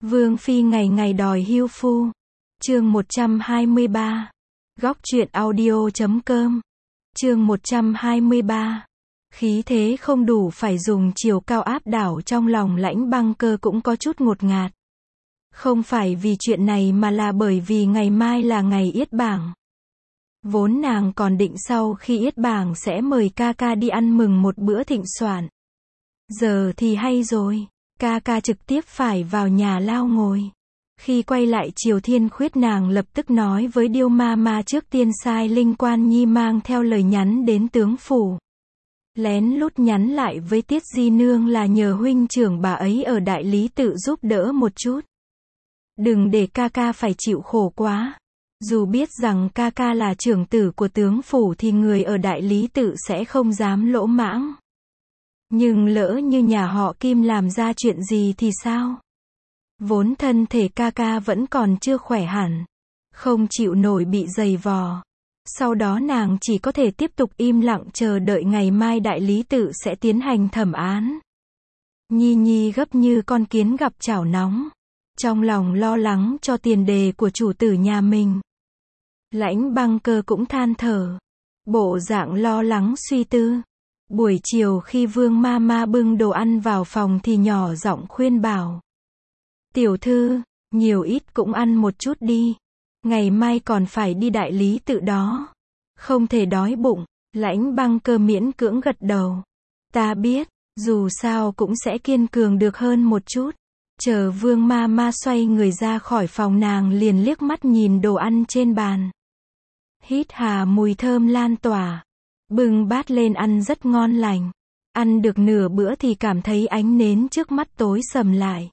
Vương phi ngày ngày đòi hưu phu. Chương 123. Góc truyện audio.com. Chương 123. Khí thế không đủ phải dùng chiều cao áp đảo, trong lòng Lãnh Băng Cơ cũng có chút ngột ngạt. Không phải vì chuyện này mà là bởi vì ngày mai là ngày yết bảng. Vốn nàng còn định sau khi yết bảng sẽ mời ca ca đi ăn mừng một bữa thịnh soạn. Giờ thì hay rồi, ca ca trực tiếp phải vào nhà lao ngồi. Khi quay lại Triều Thiên Khuyết, nàng lập tức nói với Điêu Ma Ma trước tiên sai Linh Quan Nhi mang theo lời nhắn đến tướng phủ. Lén lút nhắn lại với Tiết Di Nương là nhờ huynh trưởng bà ấy ở đại lý tự giúp đỡ một chút. Đừng để ca ca phải chịu khổ quá. Dù biết rằng ca ca là trưởng tử của tướng phủ thì người ở đại lý tự sẽ không dám lỗ mãng. Nhưng lỡ như nhà họ Kim làm ra chuyện gì thì sao? Vốn thân thể ca ca vẫn còn chưa khỏe hẳn, không chịu nổi bị giày vò. Sau đó nàng chỉ có thể tiếp tục im lặng chờ đợi ngày mai đại lý tự sẽ tiến hành thẩm án. Nhi Nhi gấp như con kiến gặp chảo nóng, trong lòng lo lắng cho tiền đề của chủ tử nhà mình. Lãnh Băng Cơ cũng than thở, bộ dạng lo lắng suy tư. Buổi chiều khi Vương Ma Ma bưng đồ ăn vào phòng thì nhỏ giọng khuyên bảo. Tiểu thư, nhiều ít cũng ăn một chút đi. Ngày mai còn phải đi đại lý tự đó. Không thể đói bụng. Lãnh Băng Cơ miễn cưỡng gật đầu. Ta biết, dù sao cũng sẽ kiên cường được hơn một chút. Chờ Vương Ma Ma xoay người ra khỏi phòng, nàng liền liếc mắt nhìn đồ ăn trên bàn. Hít hà mùi thơm lan tỏa. Bưng bát lên ăn rất ngon lành. Ăn được nửa bữa thì cảm thấy ánh nến trước mắt tối sầm lại.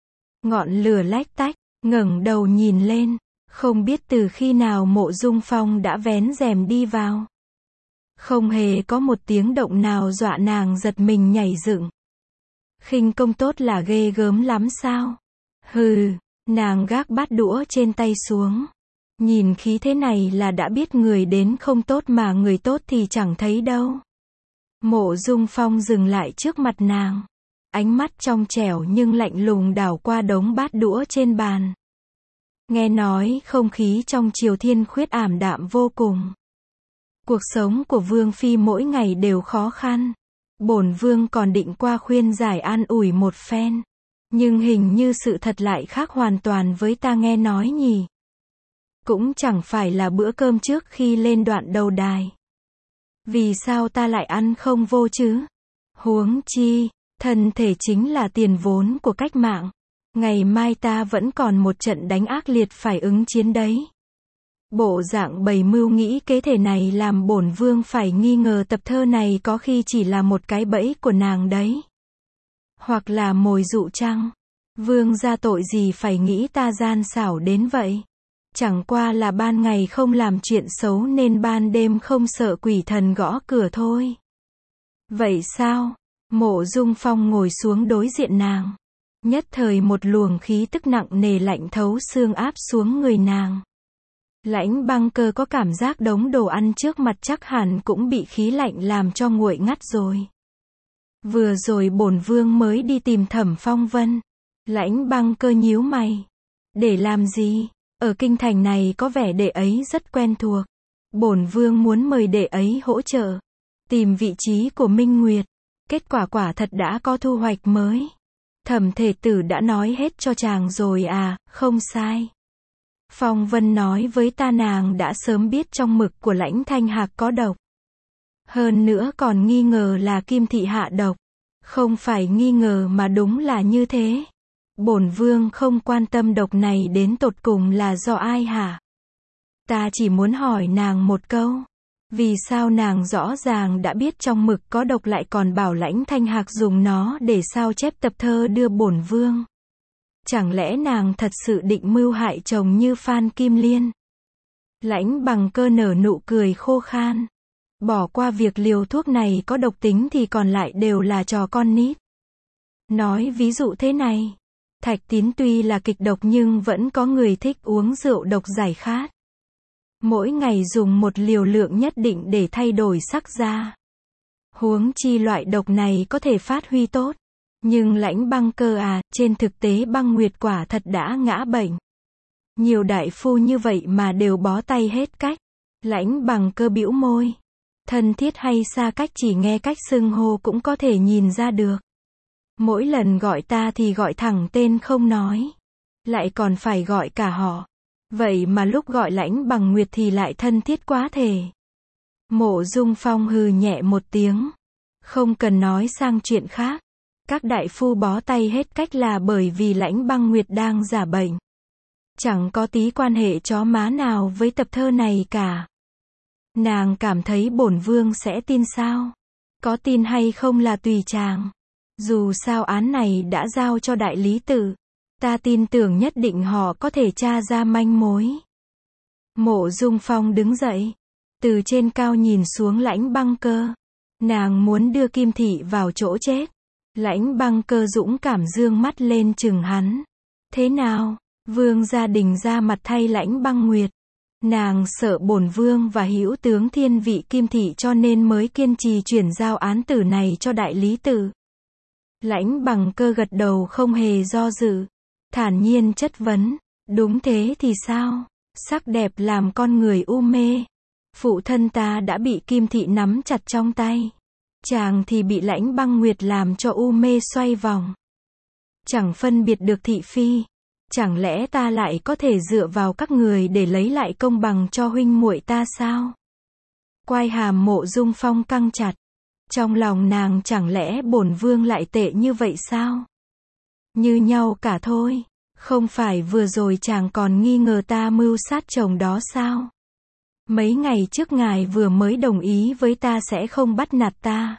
Ngọn lửa lách tách, ngẩng đầu nhìn lên. Không biết từ khi nào Mộ Dung Phong đã vén rèm đi vào. Không hề có một tiếng động nào dọa nàng giật mình nhảy dựng. Khinh công tốt là ghê gớm lắm sao? Hừ, nàng gác bát đũa trên tay xuống. Nhìn khí thế này là đã biết người đến không tốt, mà người tốt thì chẳng thấy đâu. Mộ Dung Phong dừng lại trước mặt nàng. Ánh mắt trong trẻo nhưng lạnh lùng đảo qua đống bát đũa trên bàn. Nghe nói không khí trong Triều Thiên Khuyết ảm đạm vô cùng. Cuộc sống của Vương phi mỗi ngày đều khó khăn. Bổn Vương còn định qua khuyên giải an ủi một phen. Nhưng hình như sự thật lại khác hoàn toàn với ta nghe nói nhỉ. Cũng chẳng phải là bữa cơm trước khi lên đoạn đầu đài. Vì sao ta lại ăn không vô chứ? Huống chi, thân thể chính là tiền vốn của cách mạng. Ngày mai ta vẫn còn một trận đánh ác liệt phải ứng chiến đấy. Bộ dạng bày mưu nghĩ kế thể này làm bổn Vương phải nghi ngờ tập thơ này có khi chỉ là một cái bẫy của nàng đấy. Hoặc là mồi dụ chăng? Vương gia tội gì phải nghĩ ta gian xảo đến vậy? Chẳng qua là ban ngày không làm chuyện xấu nên ban đêm không sợ quỷ thần gõ cửa thôi. Vậy sao? Mộ Dung Phong ngồi xuống đối diện nàng. Nhất thời một luồng khí tức nặng nề lạnh thấu xương áp xuống người nàng. Lãnh Băng Cơ có cảm giác đống đồ ăn trước mặt chắc hẳn cũng bị khí lạnh làm cho nguội ngắt rồi. Vừa rồi bổn Vương mới đi tìm Thẩm Phong Vân. Lãnh Băng Cơ nhíu mày. Để làm gì? Ở kinh thành này có vẻ đệ ấy rất quen thuộc. Bổn Vương muốn mời đệ ấy hỗ trợ tìm vị trí của Minh Nguyệt. Kết quả quả thật đã có thu hoạch mới. Thẩm thể tử đã nói hết cho chàng rồi à? Không sai. Phong Vân nói với ta nàng đã sớm biết trong mực của Lãnh Thanh Hạc có độc. Hơn nữa còn nghi ngờ là Kim thị hạ độc. Không phải nghi ngờ mà đúng là như thế. Bổn Vương không quan tâm độc này đến tột cùng là do ai hả? Ta chỉ muốn hỏi nàng một câu. Vì sao nàng rõ ràng đã biết trong mực có độc lại còn bảo Lãnh Thanh Hạc dùng nó để sao chép tập thơ đưa bổn Vương? Chẳng lẽ nàng thật sự định mưu hại chồng như Phan Kim Liên? Lãnh Băng Cơ nở nụ cười khô khan. Bỏ qua việc liều thuốc này có độc tính thì còn lại đều là trò con nít. Nói ví dụ thế này. Thạch Tín tuy là kịch độc nhưng vẫn có người thích uống rượu độc giải khát. Mỗi ngày dùng một liều lượng nhất định để thay đổi sắc da. Huống chi loại độc này có thể phát huy tốt. Nhưng Lãnh Băng Cơ à, trên thực tế Băng Nguyệt quả thật đã ngã bệnh. Nhiều đại phu như vậy mà đều bó tay hết cách. Lãnh Bằng Cơ bĩu môi. Thân thiết hay xa cách chỉ nghe cách xưng hô cũng có thể nhìn ra được. Mỗi lần gọi ta thì gọi thẳng tên không nói. Lại còn phải gọi cả họ. Vậy mà lúc gọi Lãnh Bằng Nguyệt thì lại thân thiết quá thể. Mộ Dung Phong hừ nhẹ một tiếng. Không cần nói sang chuyện khác. Các đại phu bó tay hết cách là bởi vì Lãnh Băng Nguyệt đang giả bệnh. Chẳng có tí quan hệ chó má nào với tập thơ này cả. Nàng cảm thấy bổn vương sẽ tin sao? Có tin hay không là tùy chàng. Dù sao án này đã giao cho đại lý tự. Ta tin tưởng nhất định họ có thể tra ra manh mối. Mộ Dung Phong đứng dậy. Từ trên cao nhìn xuống Lãnh Băng Cơ. Nàng muốn đưa Kim Thị vào chỗ chết. Lãnh Băng Cơ dũng cảm dương mắt lên chừng hắn. Thế nào? Vương gia đình ra mặt thay Lãnh Băng Nguyệt. Nàng sợ bổn vương và hữu tướng thiên vị Kim Thị cho nên mới kiên trì chuyển giao án tử này cho đại lý tự. Lãnh Bằng Cơ gật đầu không hề do dự. Thản nhiên chất vấn. Đúng thế thì sao? Sắc đẹp làm con người u mê. Phụ thân ta đã bị Kim Thị nắm chặt trong tay. Chàng thì bị Lãnh Băng Nguyệt làm cho u mê xoay vòng. Chẳng phân biệt được thị phi. Chẳng lẽ ta lại có thể dựa vào các người để lấy lại công bằng cho huynh muội ta sao? Quai hàm Mộ Dung Phong căng chặt. Trong lòng nàng chẳng lẽ bổn vương lại tệ như vậy sao? Như nhau cả thôi. Không phải vừa rồi chàng còn nghi ngờ ta mưu sát chồng đó sao? Mấy ngày trước ngài vừa mới đồng ý với ta sẽ không bắt nạt ta.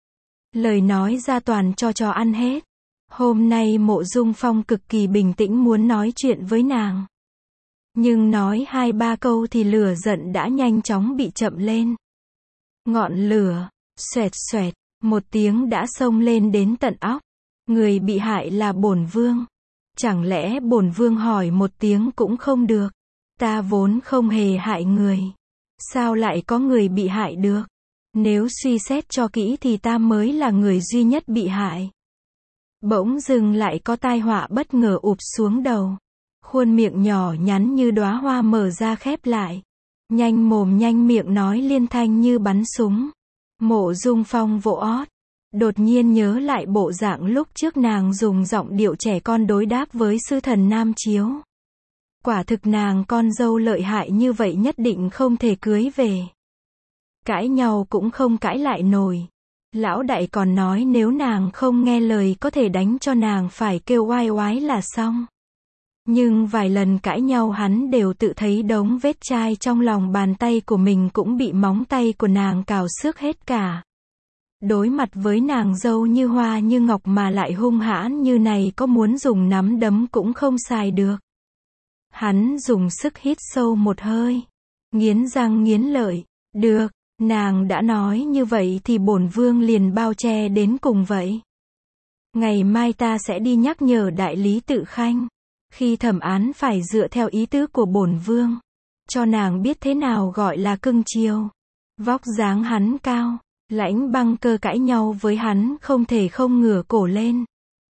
Lời nói ra toàn cho ăn hết. Hôm nay Mộ Dung Phong cực kỳ bình tĩnh muốn nói chuyện với nàng. Nhưng nói 2-3 câu thì lửa giận đã nhanh chóng bị chậm lên. Ngọn lửa, xoẹt xoẹt, một tiếng đã xông lên đến tận óc. Người bị hại là bổn vương. Chẳng lẽ bổn vương hỏi một tiếng cũng không được? Ta vốn không hề hại người. Sao lại có người bị hại được? Nếu suy xét cho kỹ thì ta mới là người duy nhất bị hại. Bỗng dưng lại có tai họa bất ngờ ụp xuống đầu. Khuôn miệng nhỏ nhắn như đóa hoa mở ra khép lại. Nhanh mồm nhanh miệng nói liên thanh như bắn súng. Mộ Dung Phong vỗ ót. Đột nhiên nhớ lại bộ dạng lúc trước nàng dùng giọng điệu trẻ con đối đáp với sư thần Nam Chiếu. Quả thực nàng con dâu lợi hại như vậy nhất định không thể cưới về. Cãi nhau cũng không cãi lại nổi. Lão đại còn nói nếu nàng không nghe lời có thể đánh cho nàng phải kêu oai oái là xong. Nhưng vài lần cãi nhau hắn đều tự thấy đống vết chai trong lòng bàn tay của mình cũng bị móng tay của nàng cào xước hết cả. Đối mặt với nàng dâu như hoa như ngọc mà lại hung hãn như này có muốn dùng nắm đấm cũng không xài được. Hắn dùng sức hít sâu một hơi. Nghiến răng nghiến lợi. Được, nàng đã nói như vậy thì bổn vương liền bao che đến cùng vậy. Ngày mai ta sẽ đi nhắc nhở đại lý tự khanh. Khi thẩm án phải dựa theo ý tứ của bổn vương. Cho nàng biết thế nào gọi là cưng chiều. Vóc dáng hắn cao. Lãnh Băng Cơ cãi nhau với hắn không thể không ngửa cổ lên.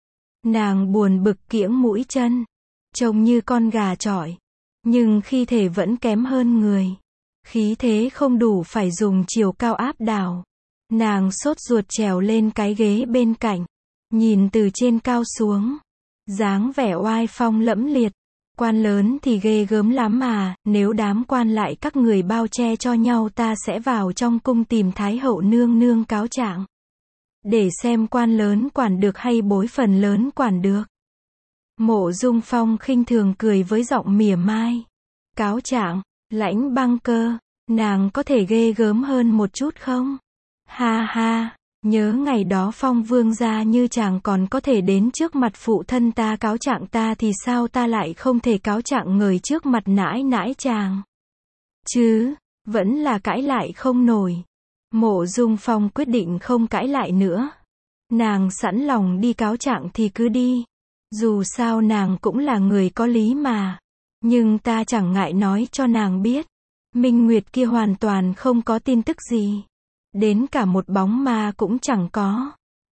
Nàng buồn bực kiễng mũi chân. Trông như con gà chọi. Nhưng khi thể vẫn kém hơn người. Khí thế không đủ phải dùng chiều cao áp đảo. Nàng sốt ruột trèo lên cái ghế bên cạnh. Nhìn từ trên cao xuống. Dáng vẻ oai phong lẫm liệt. Quan lớn thì ghê gớm lắm mà, nếu đám quan lại các người bao che cho nhau ta sẽ vào trong cung tìm Thái hậu nương nương cáo trạng. Để xem quan lớn quản được hay bối phần lớn quản được. Mộ Dung Phong khinh thường cười với giọng mỉa mai. Cáo trạng, Lãnh Băng Cơ, nàng có thể ghê gớm hơn một chút không? Ha ha. Nhớ ngày đó Phong vương gia như chàng còn có thể đến trước mặt phụ thân ta cáo trạng ta thì sao ta lại không thể cáo trạng người trước mặt nãi nãi chàng? Chứ, vẫn là cãi lại không nổi. Mộ Dung Phong quyết định không cãi lại nữa. Nàng sẵn lòng đi cáo trạng thì cứ đi. Dù sao nàng cũng là người có lý mà. Nhưng ta chẳng ngại nói cho nàng biết. Minh Nguyệt kia hoàn toàn không có tin tức gì. Đến cả một bóng ma cũng chẳng có.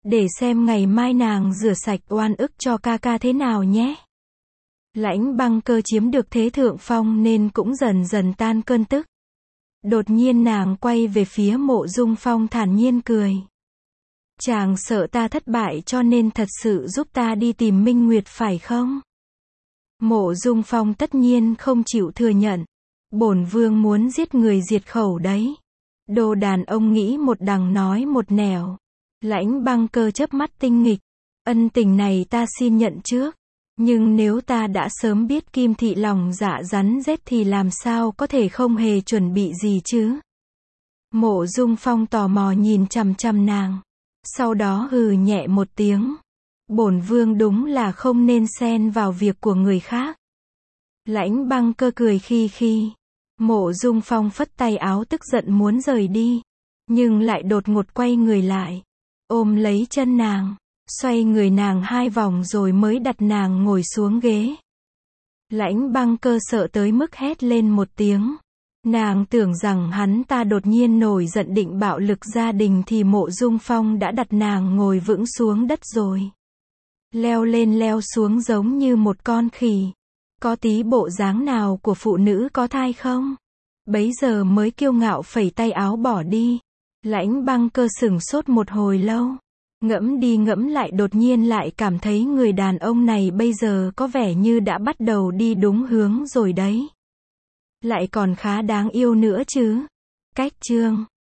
Để xem ngày mai nàng rửa sạch oan ức cho ca ca thế nào nhé. Lãnh Băng Cơ chiếm được thế thượng phong nên cũng dần dần tan cơn tức. Đột nhiên nàng quay về phía Mộ Dung Phong thản nhiên cười. Chàng sợ ta thất bại cho nên thật sự giúp ta đi tìm Minh Nguyệt phải không? Mộ Dung Phong tất nhiên không chịu thừa nhận. Bổn vương muốn giết người diệt khẩu đấy. Đồ đàn ông nghĩ một đằng nói một nẻo. Lãnh Băng Cơ chớp mắt tinh nghịch. Ân tình này ta xin nhận trước. Nhưng nếu ta đã sớm biết Kim Thị lòng dạ rắn rết thì làm sao có thể không hề chuẩn bị gì chứ? Mộ Dung Phong tò mò nhìn chằm chằm nàng. Sau đó hừ nhẹ một tiếng. Bổn vương đúng là không nên xen vào việc của người khác. Lãnh Băng Cơ cười khi khi. Mộ Dung Phong phất tay áo tức giận muốn rời đi. Nhưng lại đột ngột quay người lại. Ôm lấy chân nàng. Xoay người nàng 2 vòng rồi mới đặt nàng ngồi xuống ghế. Lãnh Băng Cơ sợ tới mức hét lên một tiếng. Nàng tưởng rằng hắn ta đột nhiên nổi giận định bạo lực gia đình thì Mộ Dung Phong đã đặt nàng ngồi vững xuống đất rồi. Leo lên leo xuống giống như một con khỉ. Có tí bộ dáng nào của phụ nữ có thai không? Bấy giờ mới kiêu ngạo phẩy tay áo bỏ đi. Lãnh Băng Cơ sửng sốt một hồi lâu. Ngẫm đi ngẫm lại đột nhiên lại cảm thấy người đàn ông này bây giờ có vẻ như đã bắt đầu đi đúng hướng rồi đấy. Lại còn khá đáng yêu nữa chứ. Cách chương